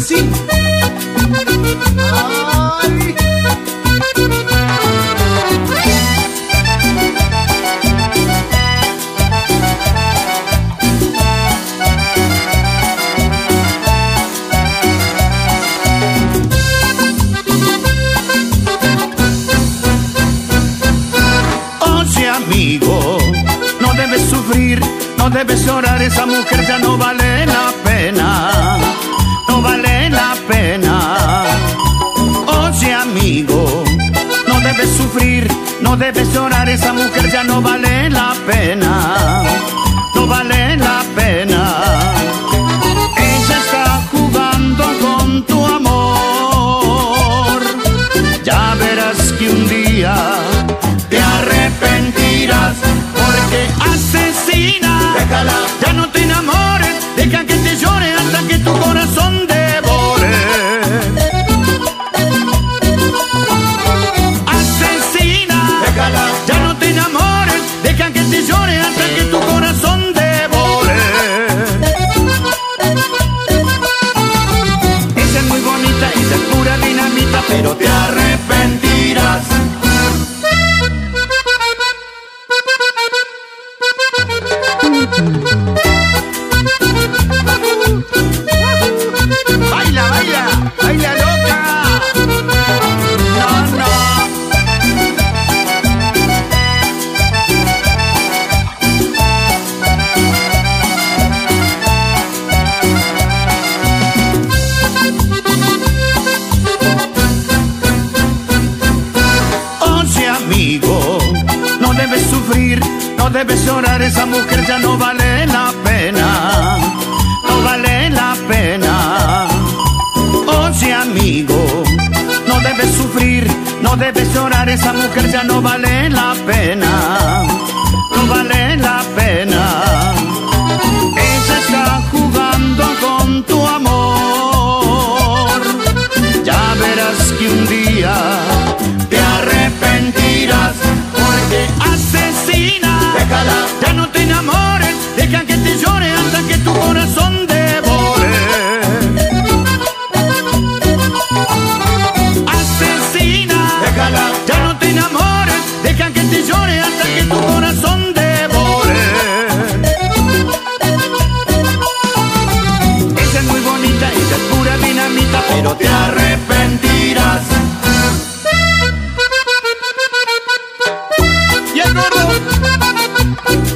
sí. Ay. Oye amigo, no debes sufrir, no debes llorar, esa mujer ya no vale la pena, no vale la pena. Oye amigo, no debes sufrir, no debes llorar, esa mujer ya no vale la pena, no vale la pena. Ella está jugando con tu amor, ya verás que un día te arrepentirás, porque asesina, déjala, ya no te enamores, deja que te llore hasta que tu corazón devore. Asesina, déjala, ya no te enamores, deja que te llore hasta que tu corazón devore. Ella es muy bonita, ella es pura dinamita, pero te arrepentirás. Baila, baila, baila loca. No, no. Oye amigo, no debes sufrir, no debes llorar, esa mujer ya no vale la pena, no vale la pena. Oye amigo, no debes sufrir, no debes llorar, esa mujer ya no vale la pena, no vale la pena. Ella está jugando con tu amor, ya verás que un día te arrepentirás, porque asesina, déjala, ya no te enamores, deja que te llore hasta que tu corazón devore. Asesina, déjala, ya no te enamores, deja que te llore hasta que tu corazón devore. Ella es muy bonita, ella es pura dinamita, pero te arrepentirás. Y el gordo.